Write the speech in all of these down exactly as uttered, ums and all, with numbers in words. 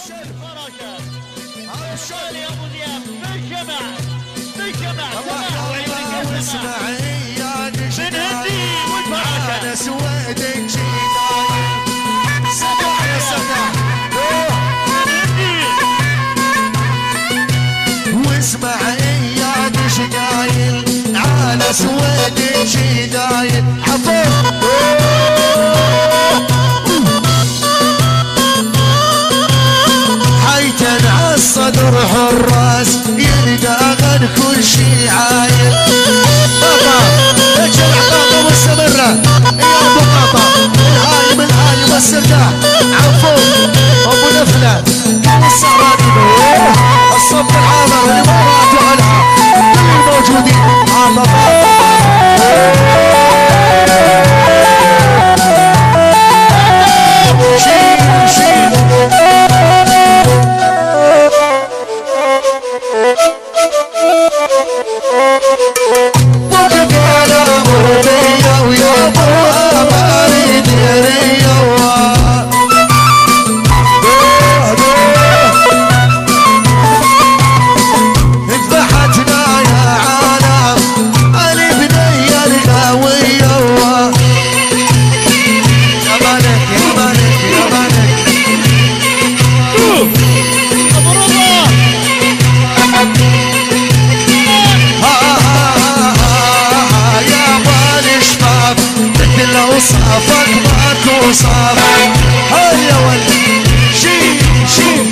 الشالي يا ابو زياد بالجمع بالجمع واسمعي يا نجدة من هندي والفراشة انا سويدك جدايل سدع يا سدع من هندي واسمعي يا نجدايل على سويدك جدايل حفظ حيتن عالصدر حراس يلقى غن كل شي عايل بابا اجمع بابا مستمرة يا ابو بابا الهايم الهايم والسرداح عفو ابو نفلة السهراني الصب العامر الامارات وعلها كل الموجودين عطفا شيل شيل صافك ماكو صافك هيا ولد شيل شيل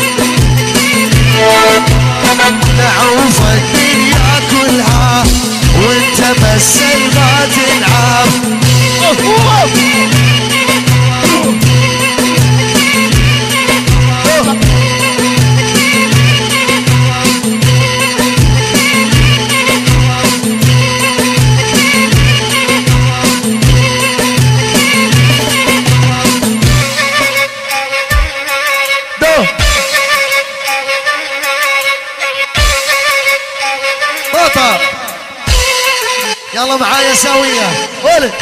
نعوف الدنيا كلها وانت بس ما تنعاف يلا معايا سوية ولد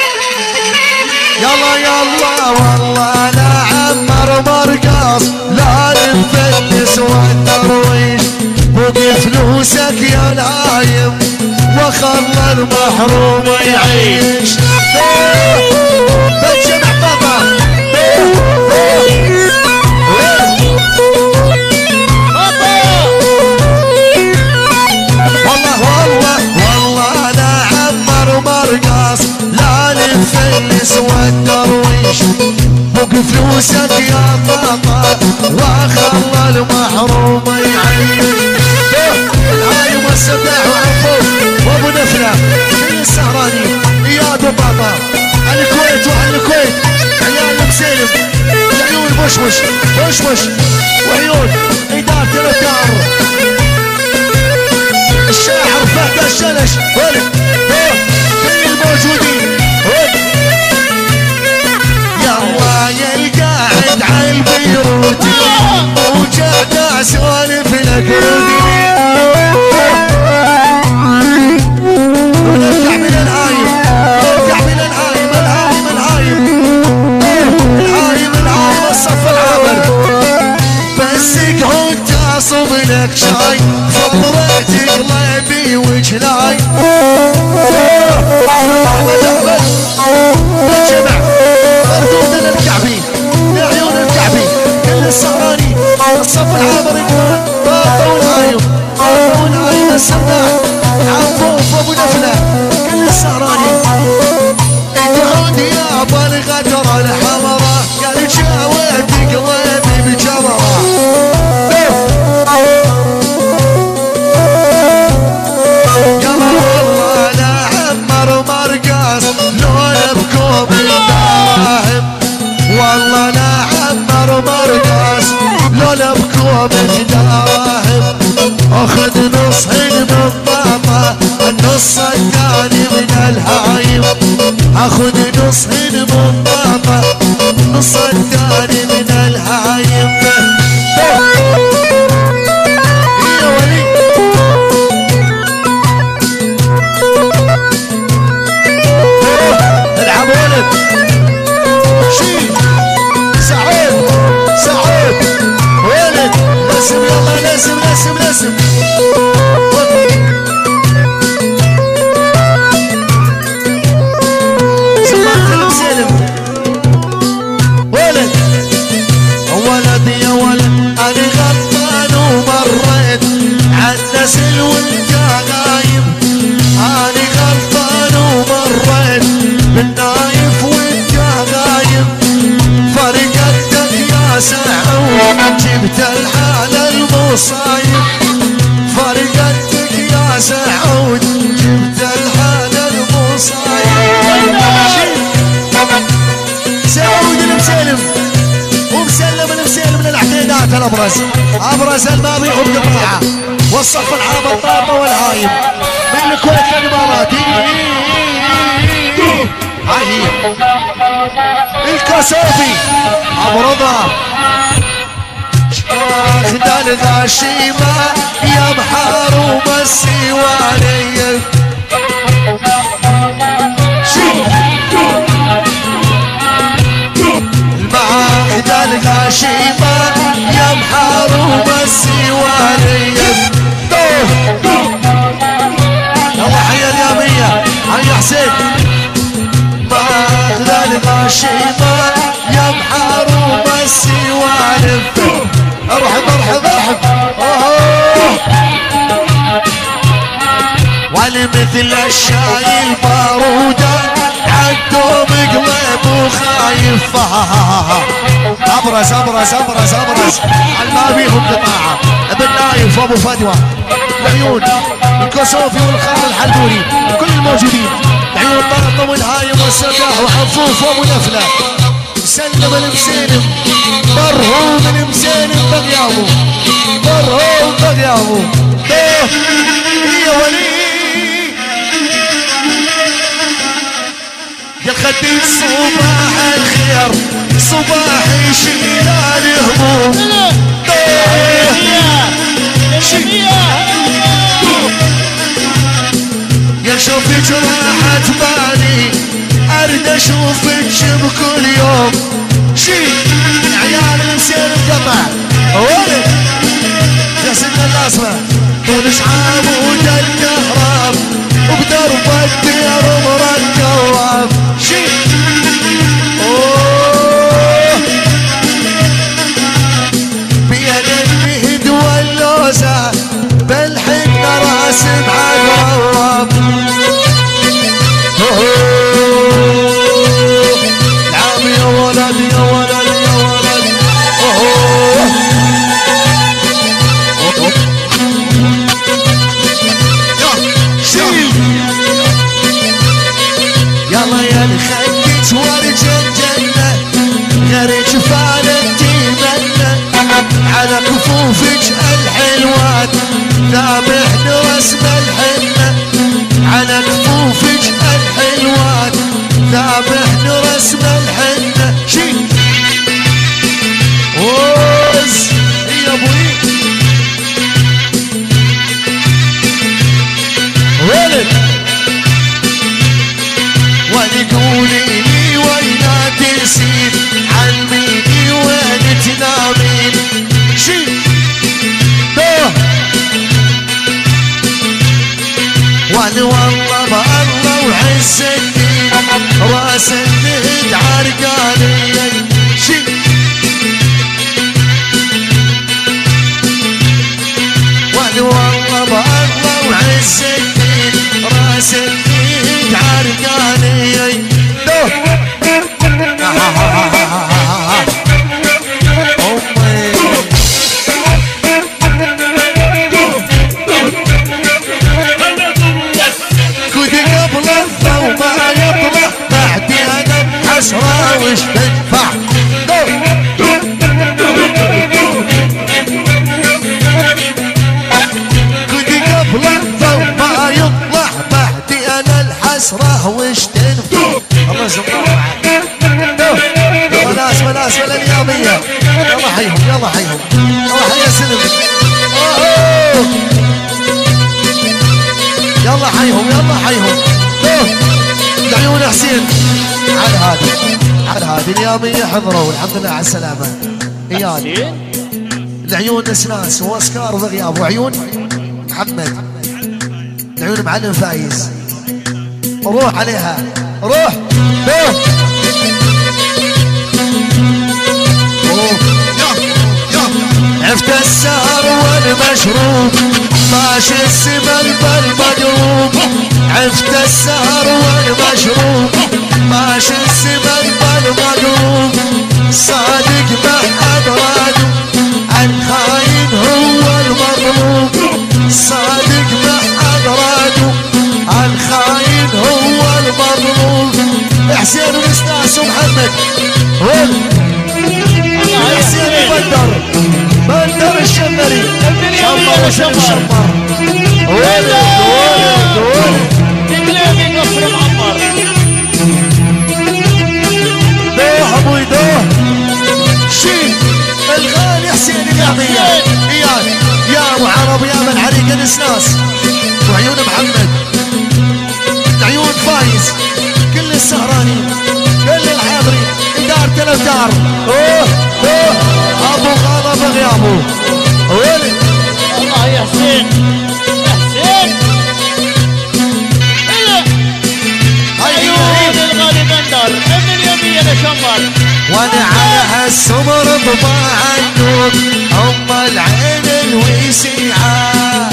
يلا يلا والله لا عمر مرقص لا نفلس والترويج بقي فلوسك يا نايم وخلى المحروم يعيش بتجمع بابا مرقص لا نفلس والدرويش بقي فلوسك يا بابا وخلى المحروم يعيش الهايم والسداح وعفو وابو نفله في السهراني يا ابو بابا الكويت وعلى الكويت عيال مسالم العيون بشوش بشوش وعيون اداره الدار الشاعر فهد الشلش ولد موجودين يلا يا القاعد عالبيروت وجاء اسولف لك ردي ونرجع من الهايم نرجع من الهايم الهايم الهايم الهايم الهايم الصف العامر بس قعد تعصب لك شاي فضلت قلبي وجلاي احمد احمد الجمع مردود للكعبي لعيون الكعبي كل السهراني الصف العامر باطا والهايم باطا والهايم السرداح عفوف ابو نفله كل السهراني اقعد يا بالغدر الحمراء قال جاوبت قلبي بجمره والله لا عمر مرقص لولا بكوم الدراهم اخذ نص من بابا النص الثاني من الهايم اخذ نص من بابا النص الثاني من الهايم يا ولي العب ولد شيل سعود سعود الاسم الاسم الاسم سمعت المسالم ولد ولد يا ولد انا غلطان ومريت عالنسل وانت غايب انا غلطان ومريت بالنايف وانت غايب فرقتك يا سعود جبت الحالة المصايب فرقتك يا سعود جبت الحالة المصايب سعود المسلم ومسلم المسلم من الاعتيادات الابرز ابرز الماضي وبقطعه والصف العرب الطابه والهايم من الكويت للامارات هاي هي الكسوفي ابو رضا اخذ الغشيمه يا بحر ومسيواني المعاهد الغشيمه يا بحر ومسيواني يلا حيا الياميه حيا حسين الغشيمة يا بحر ومسي والف ارحب ارحب ارحب والمثل الشاي البارودة عالدوم قلب وخايف ابرز ابرز ابرز ابرز ما بيهم قطاعة ابن نايف وابو فدوى العيون الكسوفي والخال الحلبوني كل الموجودين عيون الطرطم والهايم والسداح وحفوف وابو نفله مسلم المسالم مرهوم المسالم بغيابه مرهوم بغيابه يا ولي يا خدي صباح الخير صباح يشيل الهموم يا شوفك راحت بالي اريد اشوفك بكل يوم شي عيال المسير القطع ولد يا سيدنا الاسمى طول شعاب وجا الكهرب وبدرب الدير مركب شي اوه بين المهد واللوزه بالحنه راسم عقرب العام يا ولد يا ولد يا ولد يلا يا الخدج ورج الجنة غير جفان التيمنة على كفوفك الحلوات ذابح رسم الحنة على كفوفك الحلوات ذابح رسم الحنة شي وز يا ابوي ولد ونقولي لي وين تسير علميني وين تنامين شي وانا والله بالله وعز الدين راس النهد عرقاني شي وانا والله بالله وعز الدين راس النهد عرقاني حسرة وش تدفع كنت قبل الضوء ما يطلع بعدي انا الحسرة وش تنفع الله يسلمك وناس وناس ولا اليومية يلا حيهم يلا حيهم يلا حيا سلم يلا حيهم يلا حيهم العيون حسين على هادي على هادي اليومية حضروا والحمد لله على السلامة اياد لعيون نسناس واسكار بغياب وعيون محمد، لعيون معلم فايز. روح عليها روح روح. عفت السهر والمشروب ماشي السمن بالمقلوب، عفت السهر والمشروب ماشي السمن بالمقلوب، صادق ما أدراد الخاين هو المظلوم، صادق ما أدراد الخاين هو المظلوم. حسين ونسناس ومحمد هول حسين بندر بندر الشمري شمر وشمر ولد ولد ولد تقلبي قصر معمر دوه ابوي دوه شيل الغالي حسين اليعطية اياد يا ابو عرب يا من عليك الاسناس وعيون محمد عيون فايز كل السهرانين كل الحاضرين ادارة الافدار. اوه اوه ابو غاضب غيابه ولد الله يا حسين يا حسين. عيون الغالي بندر ابن اليمية لشمر، وانا على هالسمر طباع النور ام العين الوسيعة.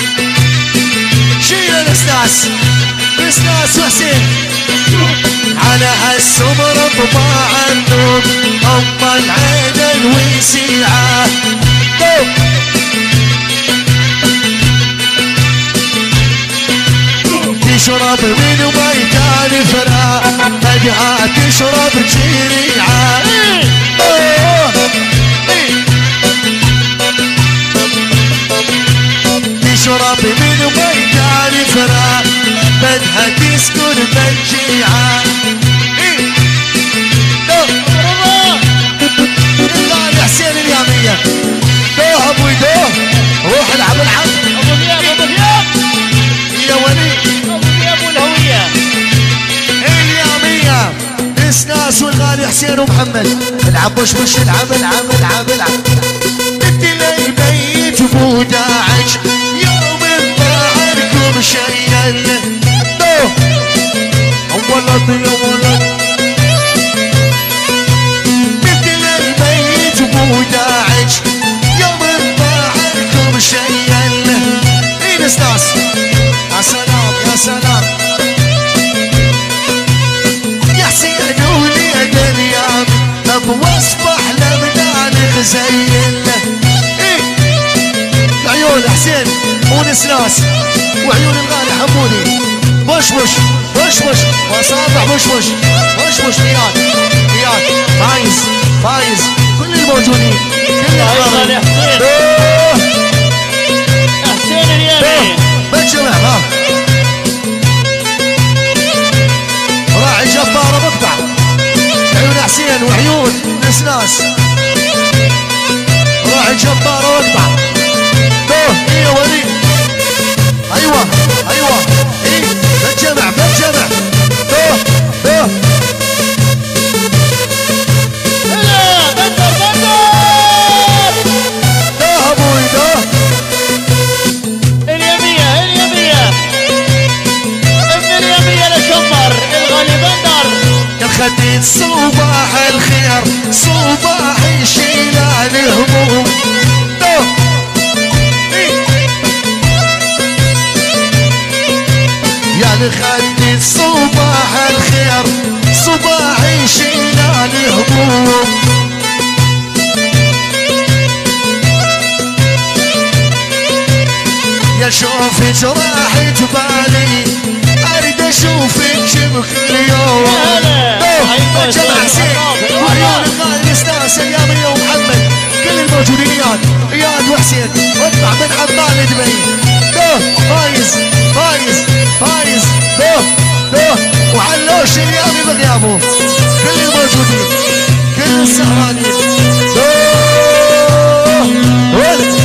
شيل الاستاس الاستاس وحسين على هالسمر طباع النور ام العين الوسيعة. تشرب من ميتان فراء فجأة تشرب جريعة. تشرب من ميتان فراء بدها تسكن بالجيعة. الغالي حسين اليامية دوه ابوي دوه روح العب العب. ابو ذياب ابو ذياب يا ولي ابو ذياب والهوية اليامية اسناس والغالي حسين ومحمد. العب وش وش العب العب العب العب. انت لي بيت بوداعج يوم ضاعركم شيئا دوه ولد يا ولد. انت لي بيت بوداعج يوم ضاعركم شيئا. اين اسناس يا سلام يا سلام يا حسين وليد اليام بوصبح لمنان غزين. ايه عيون حسين ونسناس وعيون الغالي حمودي بوش بوش بوش بوش وصابع بوش بوش بوش بوش. اياد اياد فايز فايز كل الموجودين كل الغالي حسين حسين اليامي بتجمع ها راعي جبارة مقطع عيون حسين وعيون نسناس راعي جبارة مقطع دوه ايه ولي ايوه ايوه ايه بتجمع بتجمع دوه دوه هلا بندر بندر دوه ابوي دوه اليمية اليمية ابن اليمية لشمر الغالي بندر. الخديد صباح الخير صباح يشيل الهموم دوه يا الخديد صباح الخير صباح يشيل الهموم. يا شوف جراح جبالي اريد اشوفك بكل يوم. جمع حسين وعيون الغالي نسناس اليامية ومحمد كل الموجودين اياد اياد وحسين واطلع من عمان دبي دوه فايز فايز فايز دوه دوه وعلوش اليامي بغيابه كل الموجودين كل السهرانين دوه ولد.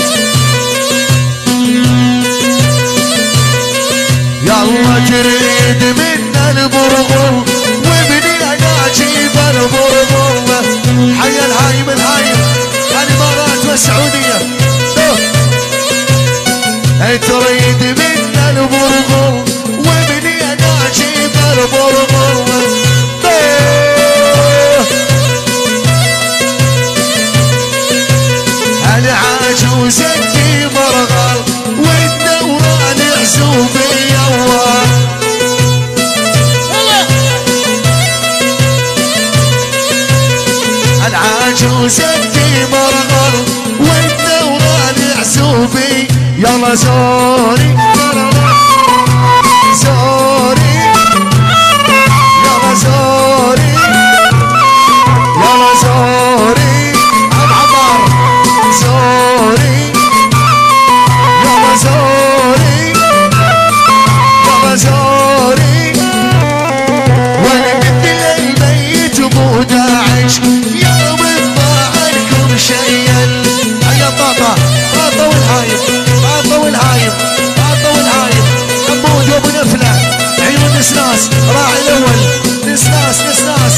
يلا جريد من البرغل وابني اجيب البرغل. حي الهايم الهايم الامارات والسعوديه عجوزتي مرغر وانت وغالي عزوبي يلا زوري زوري يلا زوري يلا زوري عم عمر زوري يلا زوري يلا زوري وانا مثل الميت مو داعش يوم ضاعلكم شيئا هيا طاطا طاطا والهايم طاطا والهايم طاطا والهايم حمود وابو نفله عيون نسناس راعي الاول نسناس نسناس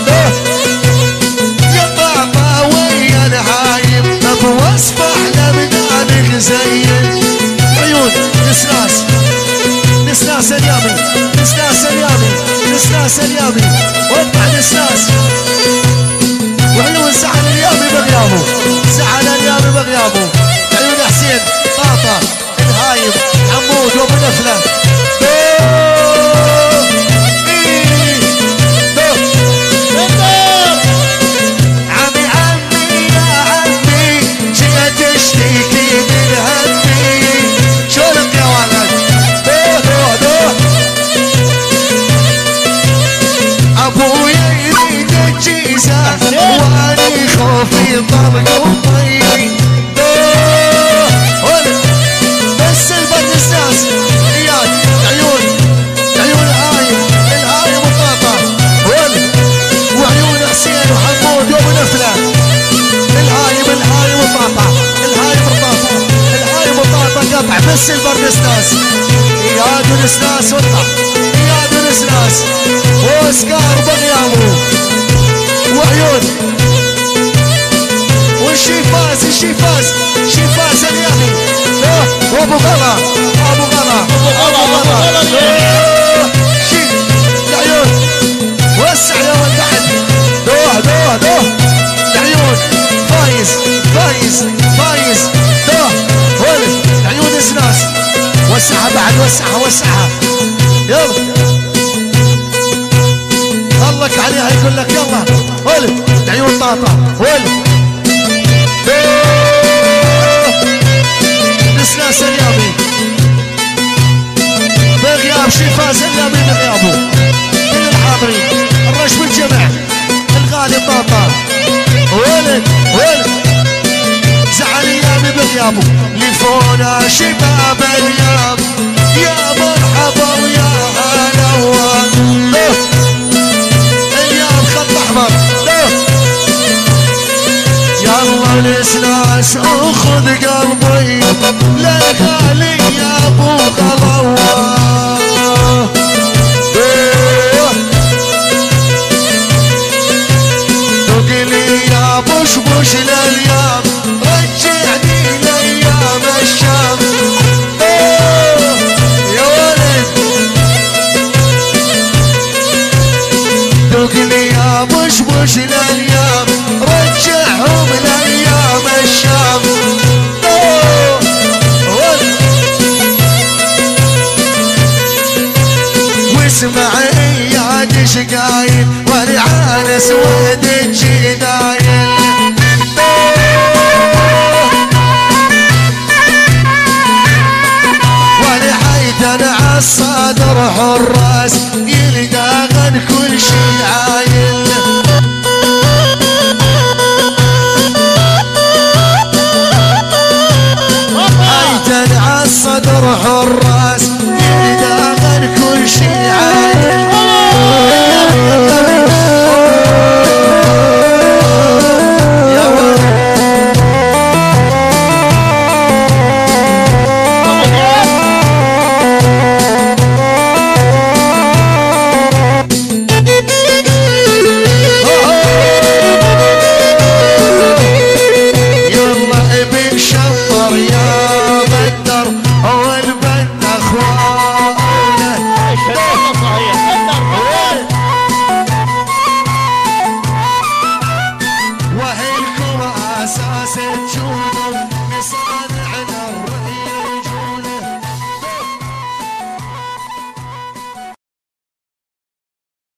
يا طاطا ويا الهايم ابو اصبح لبنان غزين عيون نسناس نسناس اليامي نسناس اليامي نسناس اليامي واطلع نسناس وعيون زعل اليامي بغيابه زعل اليامي بغيابه عيون حسين طاطا الهايم حمود وابو نفله عمي عمي يا عمي جيت اشتكي من همي شلق يا ولد دوه دوه ابويا يريد الجيزه واني خوفي طرق وطي دوه بس البد الساس اياد عيون عيون الهايم الهايم وطاطا وعيون حسين وحمود وابو نفله الهايم الهايم وطاطا الهايم وطاطا الهايم وطاطا قطع بس البرد نسناس اياد ونسناس واطلع اياد ونسناس واسكار بغيابه وعيون والشيفاز الشيفاز شيفاز اليمي وابو غلا ابو غلا ابو غلا شيف العيون وسع يا ولد احد دوه دوه دوه العيون فايز فايز فايز دوه ولد العيون اسناس وسعها بعد وسعها وسعها يلا خلك عليها يقول لك يلا ولد العيون طاطا ولد نسناس اليامي بغياب شيفاز اليامي بغيابه كل الحاضرين الرش بالجمع الغالي طاطا ولد ولد زعل اليامي بغيابه لفونا شباب اليام يا مرحبا ويا هلا اليام خط احمر يلا نسناس اخذ قلبي